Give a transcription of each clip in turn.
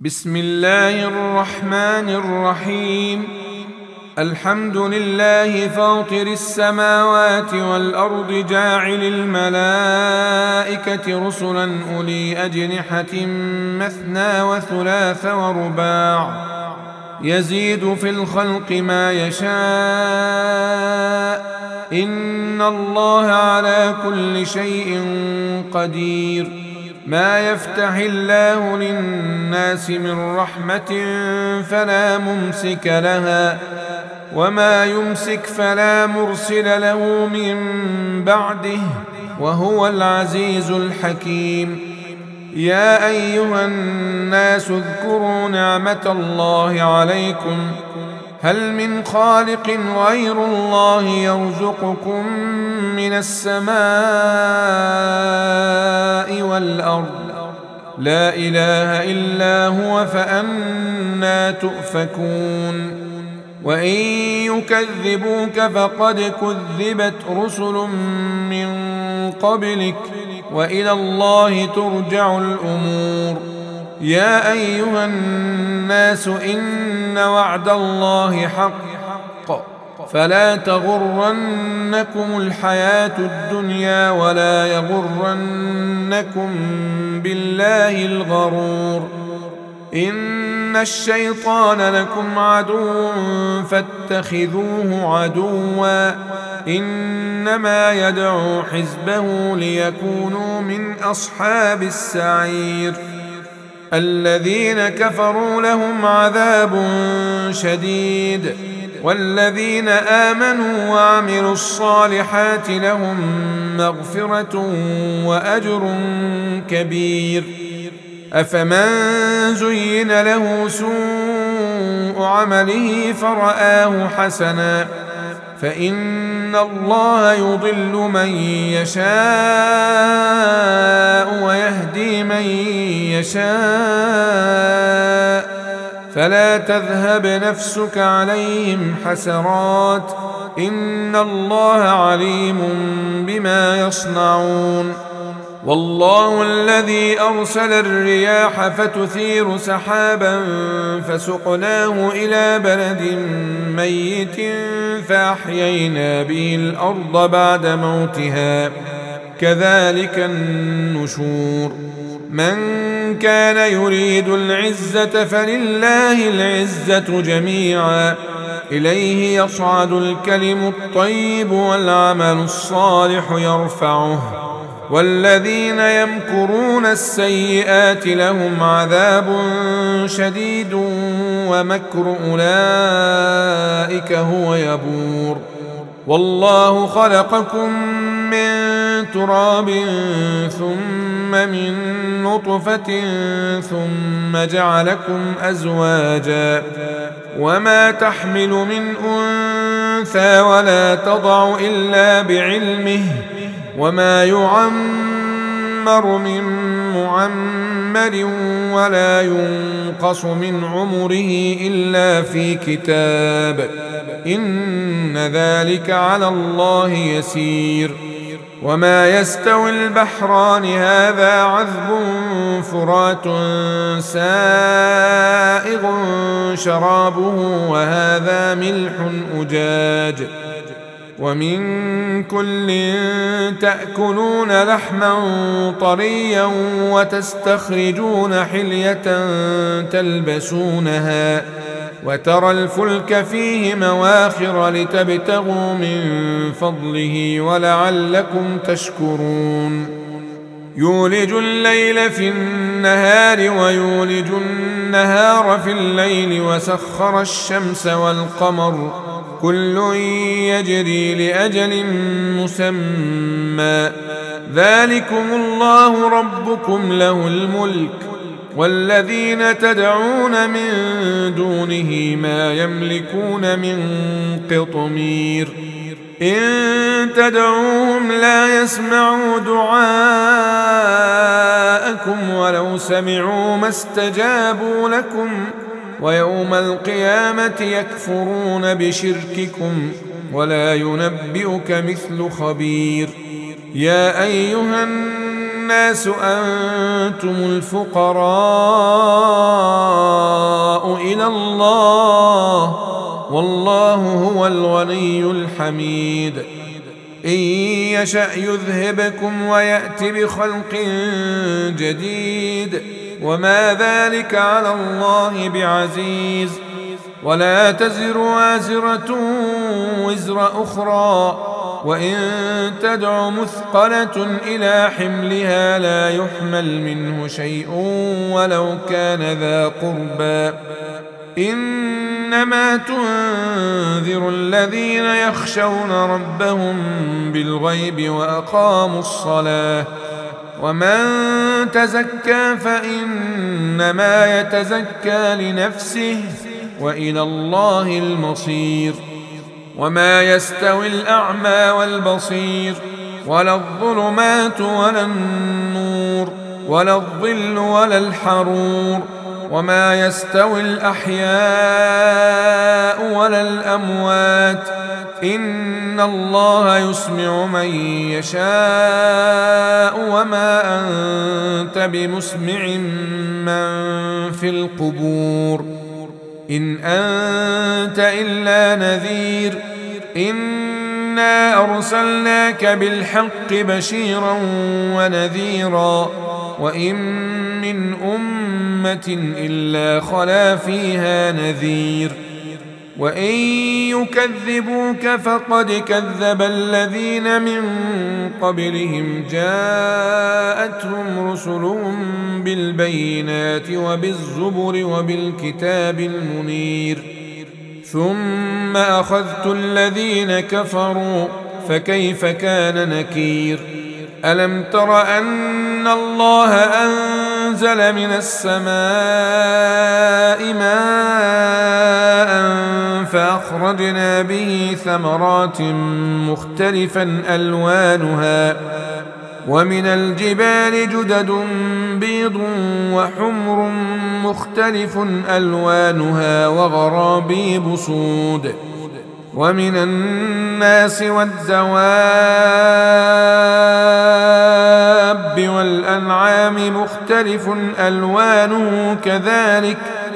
بسم الله الرحمن الرحيم. الحمد لله فاطر السماوات والأرض جاعل الملائكة رسلا أولي أجنحة مثنى وثلاث ورباع يزيد في الخلق ما يشاء إن الله على كل شيء قدير. ما يفتح الله للناس من رحمة فلا ممسك لها وما يمسك فلا مرسل له من بعده وهو العزيز الحكيم. يا أيها الناس اذكروا نعمة الله عليكم هل من خالق غير الله يرزقكم من السماء والأرض لا إله إلا هو فأنى تؤفكون. وإن يكذبوك فقد كذبت رسل من قبلك وإلى الله ترجع الأمور. يا أيها الناس إن وعد الله حق فلا تغرنكم الحياة الدنيا ولا يغرنكم بالله الغرور. إن الشيطان لكم عدو فاتخذوه عدوا إنما يدعو حزبه ليكونوا من أصحاب السعير. الذين كفروا لهم عذاب شديد والذين آمنوا وعملوا الصالحات لهم مغفرة وأجر كبير. أفمن زين له سوء عمله فرآه حسنا فإن الله يضل من يشاء ويهدي من يشاء فلا تذهب نفسك عليهم حسرات إن الله عليم بما يصنعون. والله الذي أرسل الرياح فتثير سحابا فسقناه إلى بلد ميت فأحيينا به الأرض بعد موتها كذلك النشور. من كان يريد العزة فلله العزة جميعا إليه يصعد الكلم الطيب والعمل الصالح يرفعه والذين يمكرون السيئات لهم عذاب شديد ومكر أولئك هو يبور. والله خلقكم من تراب ثم من نطفة ثم جعلكم أزواجا وما تحمل من أنثى ولا تضع إلا بعلمه وما يعمر من معمر ولا ينقص من عمره إلا في كتاب إن ذلك على الله يسير. وما يستوي البحران هذا عذب فرات سائغ شرابه وهذا ملح أجاج ومن كل تأكلون لحما طريا وتستخرجون حلية تلبسونها وترى الفلك فيه مواخر لتبتغوا من فضله ولعلكم تشكرون. يولج الليل في النهار ويولج النهار في الليل وسخر الشمس والقمر كل يجري لأجل مسمى ذلكم الله ربكم له الملك والذين تدعون من دونه ما يملكون من قطمير. إن تدعوهم لا يسمعوا دعاءكم ولو سمعوا ما استجابوا لكم ويوم القيامة يكفرون بشرككم ولا ينبئك مثل خبير. يا أيها الناس أنتم الفقراء إلى الله، والله هو الغني الحميد. إن يشأ يذهبكم ويأت بخلق جديد، وما ذلك على الله بعزيز. ولا تزر وازرة وزر أخرى، وإن تدع مثقلة إلى حملها لا يحمل منه شيء ولو كان ذا قربى. إنما تنذر الذين يخشون ربهم بالغيب وأقاموا الصلاة، ومن تزكى فإنما يتزكى لنفسه، وإلى الله المصير. وما يستوي الأعمى والبصير، ولا الظلمات ولا النور، ولا الظل ولا الحرور. وما يستوي الأحياء ولا الأموات، إن الله يسمع من يشاء، وما أنت بمسمع من في القبور، إن أنت إلا نذير. إنا أرسلناك بالحق بشيرا ونذيرا، وإن من أمة إلا خلا فيها نذير. وإن يكذبوك فقد كذب الذين من قبلهم، جاءتهم رسلهم بالبينات وبالزبر وبالكتاب المنير، ثم أخذت الذين كفروا فكيف كان نكير. ألم تر أن الله أنزل من السماء ماء فأخرجنا به ثمرات مختلفا ألوانها، ومن الجبال جدد بيض وحمر مختلف ألوانها وغرابيب سود، ومن الناس والدواب والأنعام مختلف ألوانه كذلك،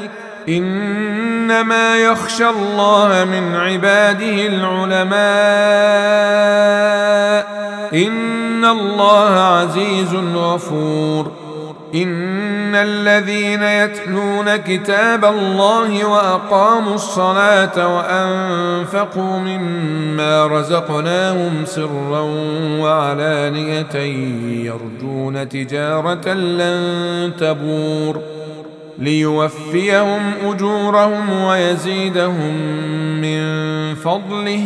إنما يخشى الله من عباده العلماء، إن الله عزيز غفور. إن الذين يتلون كتاب الله وأقاموا الصلاة وأنفقوا مما رزقناهم سرا وعلانية يرجون تجارة لن تبور، ليوفيهم أجورهم ويزيدهم من فضله،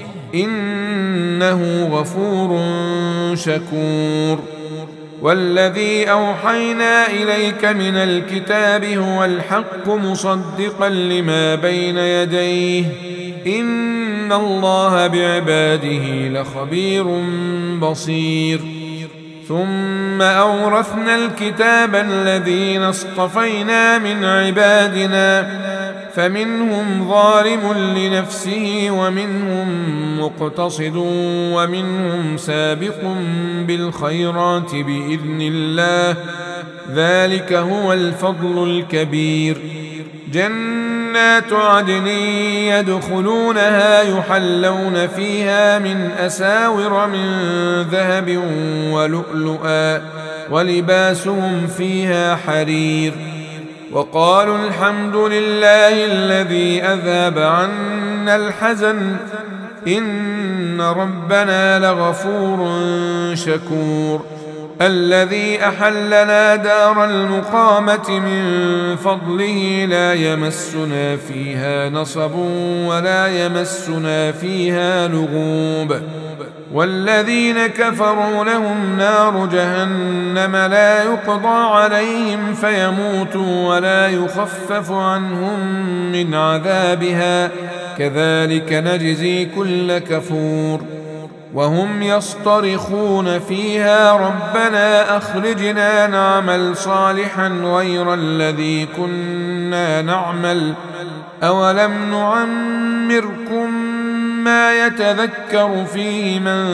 إنه غفور شكور. والذي أوحينا إليك من الكتاب هو الحق مصدقا لما بين يديه، إن الله بعباده لخبير بصير. ثم أورثنا الكتاب الذين اصطفينا من عبادنا، فمنهم ظالم لنفسه ومنهم مقتصد ومنهم سابق بالخيرات بإذن الله، ذلك هو الفضل الكبير. جنات عدن يدخلونها يحلون فيها من أساور من ذهب ولؤلؤا، ولباسهم فيها حرير. وقالوا الحمد لله الذي أذهب عنا الحزن، إن ربنا لغفور شكور. الذي أحلنا دار المقامة من فضله لا يمسنا فيها نصب ولا يمسنا فيها لغوب. والذين كفروا لهم نار جهنم لا يقضى عليهم فيموتوا ولا يخفف عنهم من عذابها، كذلك نجزي كل كفور. وهم يصطرخون فيها ربنا أخرجنا نعمل صالحا غير الذي كنا نعمل، أولم نعمركم ما يتذكر فيه من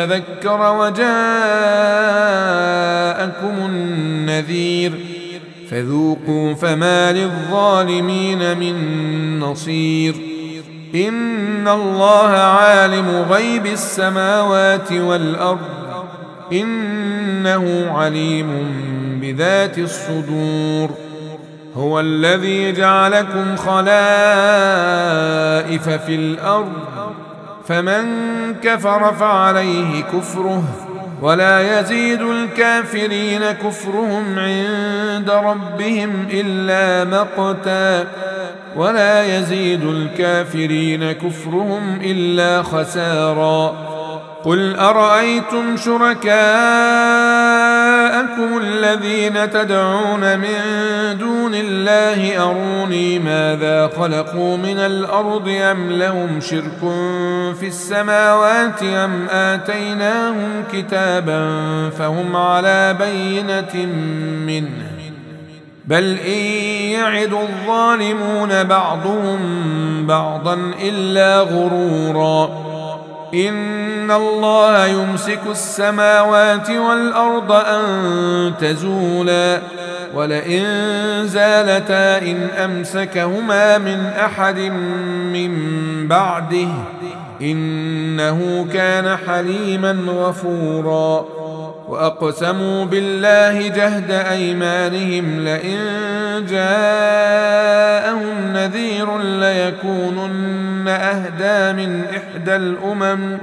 تذكر وجاءكم النذير، فذوقوا فما للظالمين من نصير إن الله عالم غيب السماوات والأرض إنه عليم بذات الصدور هو الذي جعلكم خلائف في الأرض فمن كفر فعليه كفره ولا يزيد الكافرين كفرهم عند ربهم إلا مقتا ولا يزيد الكافرين كفرهم إلا خسارا قل أرأيتم شركاءكم الذين تدعون من دون الله أروني ماذا خلقوا من الأرض أم لهم شرك في السماوات أم آتيناهم كتابا فهم على بينة منه بل إن يعد الظالمون بعضهم بعضا إلا غرورا إن الله يمسك السماوات والأرض أن تزولا ولئن زالتا إن أمسكهما من أحد من بعده إنه كان حليما غفورا وأقسموا بالله جهد أيمانهم لئن جاءهم نذير ليكونن أهدى من إحدى الأمم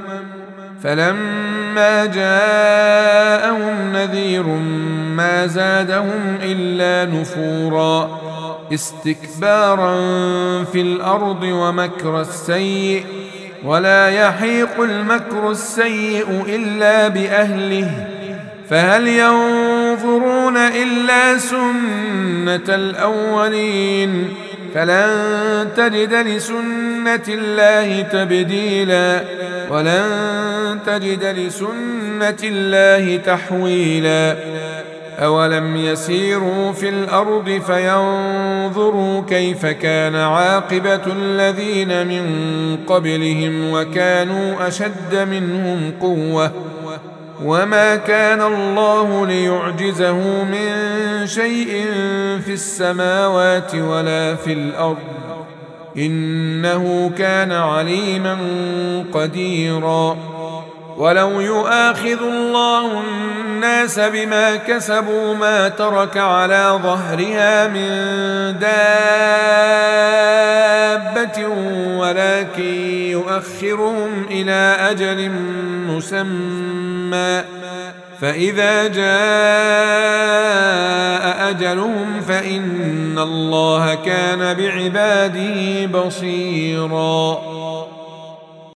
فلما جاءهم نذير ما زادهم إلا نفورا استكبارا في الأرض ومكر السيء ولا يحيق المكر السيء إلا بأهله فهل ينظرون إلا سنة الأولين فلن تجد لسنة الله تبديلا ولن تجد لسنة الله تحويلا أولم يسيروا في الأرض فينظروا كيف كان عاقبة الذين من قبلهم وكانوا أشد منهم قوة وما كان الله ليعجزه من شيء في السماوات ولا في الأرض إنه كان عليما قديرا ولو يؤاخذ الله الناس بما كسبوا ما ترك على ظهرها من دابة ولكن يؤخرهم إلى أجل مسمى فإذا جاء أجلهم فإن الله كان بعباده بصيرا